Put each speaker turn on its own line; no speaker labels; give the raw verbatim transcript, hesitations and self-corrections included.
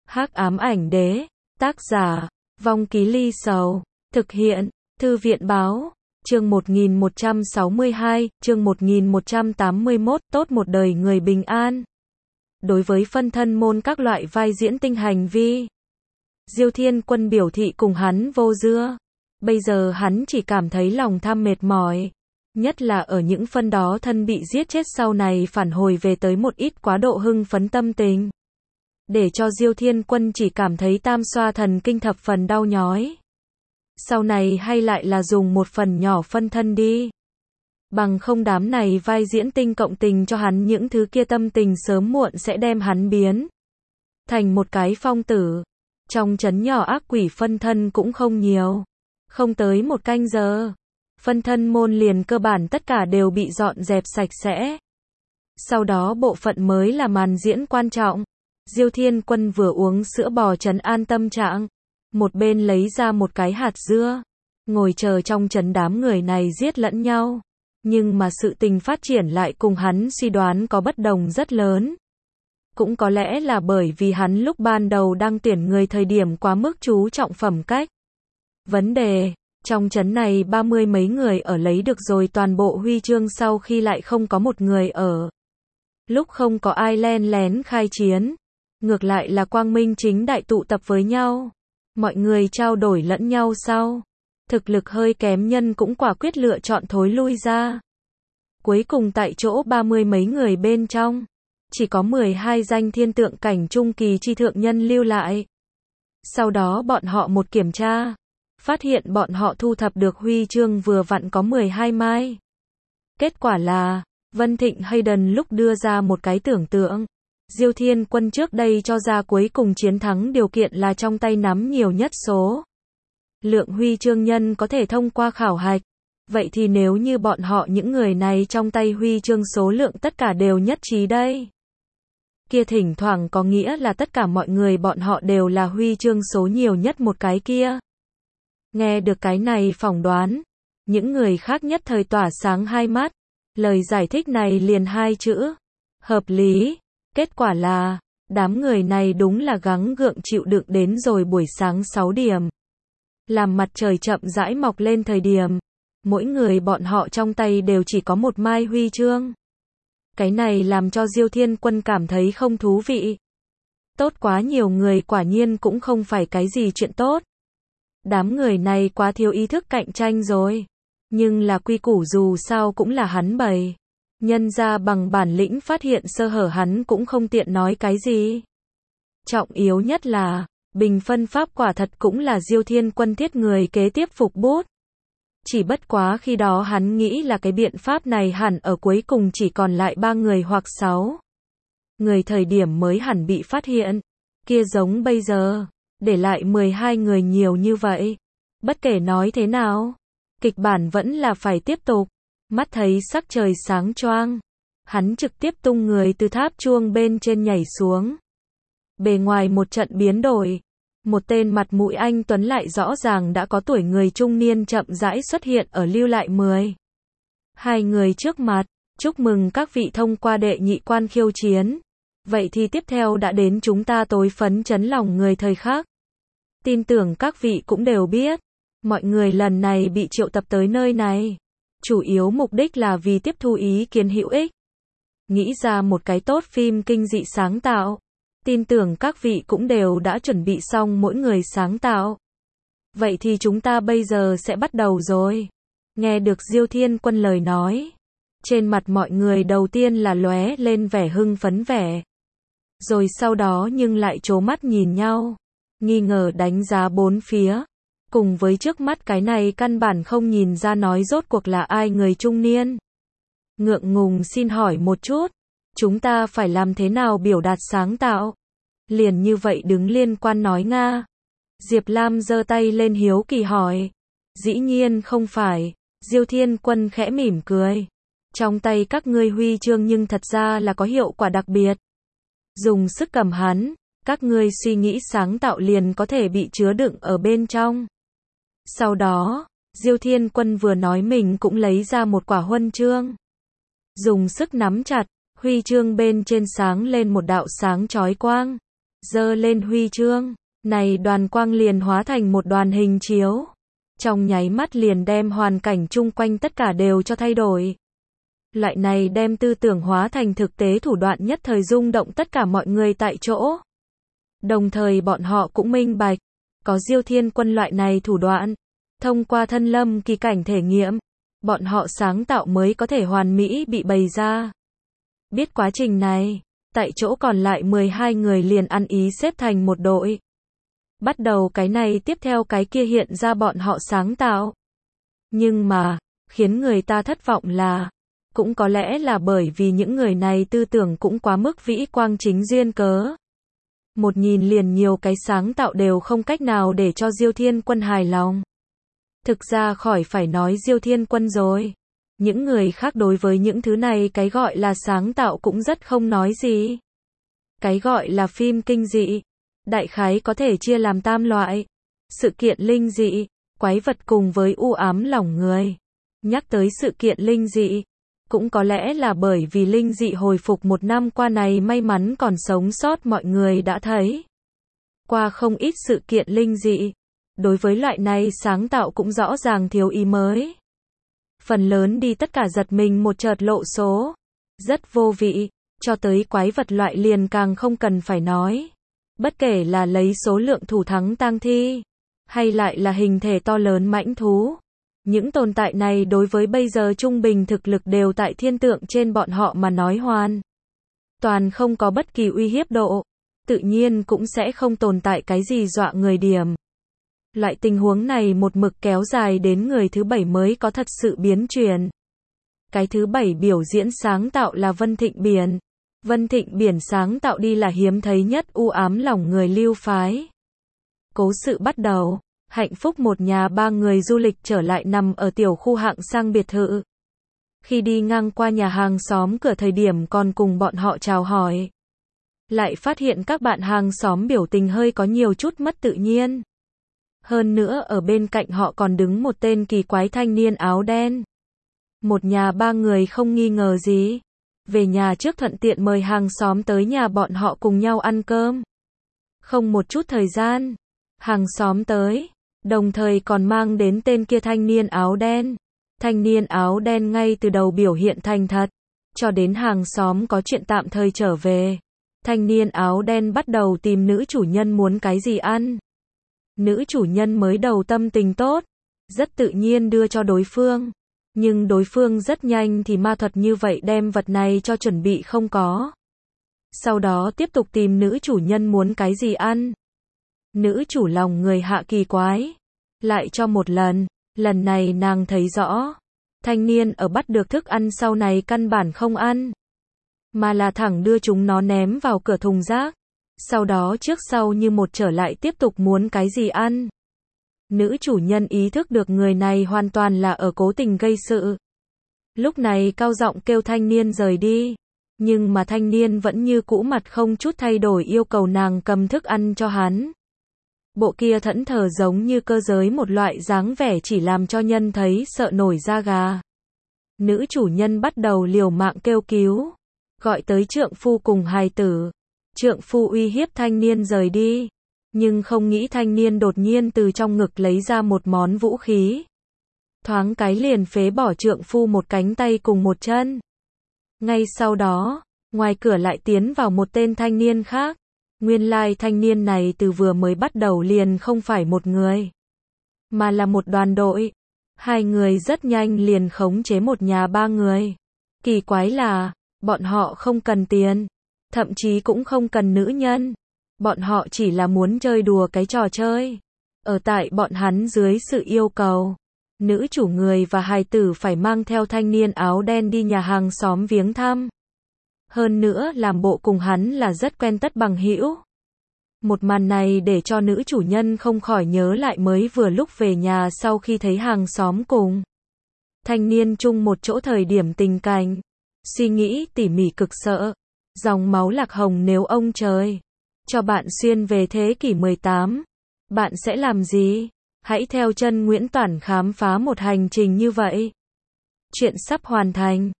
Hắc ám ảnh đế, tác giả, Vong Ký Ly Sầu, thực hiện, Thư viện báo, chương một nghìn một trăm sáu mươi hai, chương một nghìn một trăm tám mươi mốt, tốt một đời người bình an. Đối với phân thân môn các loại vai diễn tinh hành vi, Diêu Thiên Quân biểu thị cùng hắn vô dưa. Bây giờ hắn chỉ cảm thấy lòng tham mệt mỏi. Nhất là ở những phân đó thân bị giết chết sau này phản hồi về tới một ít quá độ hưng phấn tâm tình. Để cho Diêu Thiên Quân chỉ cảm thấy tam xoa thần kinh thập phần đau nhói. Sau này hay lại là dùng một phần nhỏ phân thân đi. Bằng không đám này vai diễn tinh cộng tình cho hắn những thứ kia tâm tình sớm muộn sẽ đem hắn biến thành một cái phong tử. Trong trấn nhỏ ác quỷ phân thân cũng không nhiều. Không tới một canh giờ, phân thân môn liền cơ bản tất cả đều bị dọn dẹp sạch sẽ. Sau đó bộ phận mới là màn diễn quan trọng. Diêu Thiên Quân vừa uống sữa bò trấn an tâm trạng, một bên lấy ra một cái hạt dưa, ngồi chờ trong trấn đám người này giết lẫn nhau. Nhưng mà sự tình phát triển lại cùng hắn suy đoán có bất đồng rất lớn. Cũng có lẽ là bởi vì hắn lúc ban đầu đang tuyển người thời điểm quá mức chú trọng phẩm cách. Vấn đề, trong trấn này ba mươi mấy người ở lấy được rồi toàn bộ huy chương sau khi lại không có một người ở. Lúc không có ai len lén khai chiến, ngược lại là quang minh chính đại tụ tập với nhau. Mọi người trao đổi lẫn nhau sau. Thực lực hơi kém nhân cũng quả quyết lựa chọn thối lui ra. Cuối cùng tại chỗ ba mươi mấy người bên trong, chỉ có mười hai danh thiên tượng cảnh trung kỳ chi thượng nhân lưu lại. Sau đó bọn họ một kiểm tra, phát hiện bọn họ thu thập được huy chương vừa vặn có mười hai mai. Kết quả là, Vân Thịnh Hayden lúc đưa ra một cái tưởng tượng. Diêu Thiên Quân trước đây cho ra cuối cùng chiến thắng điều kiện là trong tay nắm nhiều nhất số lượng huy chương nhân có thể thông qua khảo hạch. Vậy thì nếu như bọn họ những người này trong tay huy chương số lượng tất cả đều nhất trí đây. Kia thỉnh thoảng có nghĩa là tất cả mọi người bọn họ đều là huy chương số nhiều nhất một cái kia. Nghe được cái này phỏng đoán, những người khác nhất thời tỏa sáng hai mắt. Lời giải thích này liền hai chữ. Hợp lý. Kết quả là, đám người này đúng là gắng gượng chịu đựng đến rồi buổi sáng sáu điểm. Làm mặt trời chậm rãi mọc lên thời điểm, mỗi người bọn họ trong tay đều chỉ có một mai huy chương. Cái này làm cho Diêu Thiên Quân cảm thấy không thú vị. Tốt quá nhiều người quả nhiên cũng không phải cái gì chuyện tốt. Đám người này quá thiếu ý thức cạnh tranh rồi. Nhưng là quy củ dù sao cũng là hắn bày. Nhân ra bằng bản lĩnh phát hiện sơ hở hắn cũng không tiện nói cái gì. Trọng yếu nhất là, bình phân pháp quả thật cũng là Diêu Thiên Quân thiết người kế tiếp phục bút. Chỉ bất quá khi đó hắn nghĩ là cái biện pháp này hẳn ở cuối cùng chỉ còn lại ba người hoặc sáu người thời điểm mới hẳn bị phát hiện. Kia giống bây giờ, để lại mười hai người nhiều như vậy. Bất kể nói thế nào, kịch bản vẫn là phải tiếp tục. Mắt thấy sắc trời sáng choang, hắn trực tiếp tung người từ tháp chuông bên trên nhảy xuống. Bề ngoài một trận biến đổi, một tên mặt mũi anh tuấn lại rõ ràng đã có tuổi người trung niên chậm rãi xuất hiện ở lưu lại mười hai người trước mặt. Chúc mừng các vị thông qua đệ nhị quan khiêu chiến. Vậy thì tiếp theo đã đến chúng ta tối phấn chấn lòng người thời khắc. Tin tưởng các vị cũng đều biết, mọi người lần này bị triệu tập tới nơi này, chủ yếu mục đích là vì tiếp thu ý kiến hữu ích. Nghĩ ra một cái tốt phim kinh dị sáng tạo. Tin tưởng các vị cũng đều đã chuẩn bị xong mỗi người sáng tạo. Vậy thì chúng ta bây giờ sẽ bắt đầu rồi. Nghe được Diêu Thiên Quân lời nói, trên mặt mọi người đầu tiên là lóe lên vẻ hưng phấn vẻ. Rồi sau đó nhưng lại trố mắt nhìn nhau, nghi ngờ đánh giá bốn phía. Cùng với trước mắt cái này căn bản không nhìn ra nói rốt cuộc là ai người trung niên. Ngượng ngùng xin hỏi một chút, chúng ta phải làm thế nào biểu đạt sáng tạo? Liền như vậy đứng liên quan nói nga. Diệp Lam giơ tay lên hiếu kỳ hỏi. Dĩ nhiên không phải. Diêu Thiên Quân khẽ mỉm cười. Trong tay các ngươi huy chương nhưng thật ra là có hiệu quả đặc biệt. Dùng sức cầm hắn, các ngươi suy nghĩ sáng tạo liền có thể bị chứa đựng ở bên trong. Sau đó, Diêu Thiên Quân vừa nói mình cũng lấy ra một quả huân chương. Dùng sức nắm chặt, huy chương bên trên sáng lên một đạo sáng chói quang. giơ lên huy chương, này đoàn quang liền hóa thành một đoàn hình chiếu. Trong nháy mắt liền đem hoàn cảnh chung quanh tất cả đều cho thay đổi. Loại này đem tư tưởng hóa thành thực tế thủ đoạn nhất thời rung động tất cả mọi người tại chỗ. Đồng thời bọn họ cũng minh bạch, có Diêu Thiên Quân loại này thủ đoạn, thông qua thân lâm kỳ cảnh thể nghiệm, bọn họ sáng tạo mới có thể hoàn mỹ bị bày ra. Biết quá trình này, tại chỗ còn lại mười hai người liền ăn ý xếp thành một đội. Bắt đầu cái này tiếp theo cái kia hiện ra bọn họ sáng tạo. Nhưng mà, khiến người ta thất vọng là, cũng có lẽ là bởi vì những người này tư tưởng cũng quá mức vĩ quang chính duyên cớ. Một nhìn liền nhiều cái sáng tạo đều không cách nào để cho Diêu Thiên Quân hài lòng. Thực ra khỏi phải nói Diêu Thiên Quân rồi. Những người khác đối với những thứ này cái gọi là sáng tạo cũng rất không nói gì. Cái gọi là phim kinh dị, đại khái có thể chia làm tam loại. Sự kiện linh dị, quái vật cùng với u ám lòng người. Nhắc tới sự kiện linh dị, cũng có lẽ là bởi vì linh dị hồi phục một năm qua này may mắn còn sống sót mọi người đã thấy. Qua không ít sự kiện linh dị, đối với loại này sáng tạo cũng rõ ràng thiếu ý mới. Phần lớn đi tất cả giật mình một chợt lộ số. Rất vô vị, cho tới quái vật loại liền càng không cần phải nói. Bất kể là lấy số lượng thủ thắng tang thi, hay lại là hình thể to lớn mãnh thú. Những tồn tại này đối với bây giờ trung bình thực lực đều tại thiên tượng trên bọn họ mà nói hoàn. Toàn không có bất kỳ uy hiếp độ. Tự nhiên cũng sẽ không tồn tại cái gì dọa người điểm. Loại tình huống này một mực kéo dài đến người thứ bảy mới có thật sự biến chuyển. Cái thứ bảy biểu diễn sáng tạo là Vân Thịnh Biển. Vân Thịnh Biển sáng tạo đi là hiếm thấy nhất u ám lòng người lưu phái. Cố sự bắt đầu, hạnh phúc một nhà ba người du lịch trở lại nằm ở tiểu khu hạng sang biệt thự. Khi đi ngang qua nhà hàng xóm cửa thời điểm còn cùng bọn họ chào hỏi. Lại phát hiện các bạn hàng xóm biểu tình hơi có nhiều chút mất tự nhiên. Hơn nữa ở bên cạnh họ còn đứng một tên kỳ quái thanh niên áo đen. Một nhà ba người không nghi ngờ gì. Về nhà trước thuận tiện mời hàng xóm tới nhà bọn họ cùng nhau ăn cơm. Không một chút thời gian, hàng xóm tới, đồng thời còn mang đến tên kia thanh niên áo đen. Thanh niên áo đen ngay từ đầu biểu hiện thành thật, cho đến hàng xóm có chuyện tạm thời trở về. Thanh niên áo đen bắt đầu tìm nữ chủ nhân muốn cái gì ăn. Nữ chủ nhân mới đầu tâm tình tốt, rất tự nhiên đưa cho đối phương. Nhưng đối phương rất nhanh thì ma thuật như vậy đem vật này cho chuẩn bị không có. Sau đó tiếp tục tìm nữ chủ nhân muốn cái gì ăn. Nữ chủ lòng người hạ kỳ quái. Lại cho một lần, lần này nàng thấy rõ. Thanh niên ở bắt được thức ăn sau này căn bản không ăn. Mà là thẳng đưa chúng nó ném vào cửa thùng rác. Sau đó trước sau như một trở lại tiếp tục muốn cái gì ăn. Nữ chủ nhân ý thức được người này hoàn toàn là ở cố tình gây sự. Lúc này cao giọng kêu thanh niên rời đi. Nhưng mà thanh niên vẫn như cũ mặt không chút thay đổi yêu cầu nàng cầm thức ăn cho hắn. Bộ kia thẫn thờ giống như cơ giới một loại dáng vẻ chỉ làm cho nhân thấy sợ nổi da gà. Nữ chủ nhân bắt đầu liều mạng kêu cứu. Gọi tới trượng phu cùng hài tử. Trượng phu uy hiếp thanh niên rời đi. Nhưng không nghĩ thanh niên đột nhiên từ trong ngực lấy ra một món vũ khí. Thoáng cái liền phế bỏ trượng phu một cánh tay cùng một chân. Ngay sau đó, ngoài cửa lại tiến vào một tên thanh niên khác. Nguyên lai thanh niên này từ vừa mới bắt đầu liền không phải một người, mà là một đoàn đội. Hai người rất nhanh liền khống chế một nhà ba người. Kỳ quái là, bọn họ không cần tiền, thậm chí cũng không cần nữ nhân. Bọn họ chỉ là muốn chơi đùa cái trò chơi. Ở tại bọn hắn dưới sự yêu cầu, nữ chủ người và hài tử phải mang theo thanh niên áo đen đi nhà hàng xóm viếng thăm. Hơn nữa làm bộ cùng hắn là rất quen tất bằng hữu. Một màn này để cho nữ chủ nhân không khỏi nhớ lại mới vừa lúc về nhà sau khi thấy hàng xóm cùng thanh niên chung một chỗ thời điểm tình cảnh. Suy nghĩ tỉ mỉ cực sợ. Dòng máu lạc hồng nếu ông trời cho bạn xuyên về thế kỷ mười tám, bạn sẽ làm gì? Hãy theo chân Nguyễn Toản khám phá một hành trình như vậy. Chuyện sắp hoàn thành.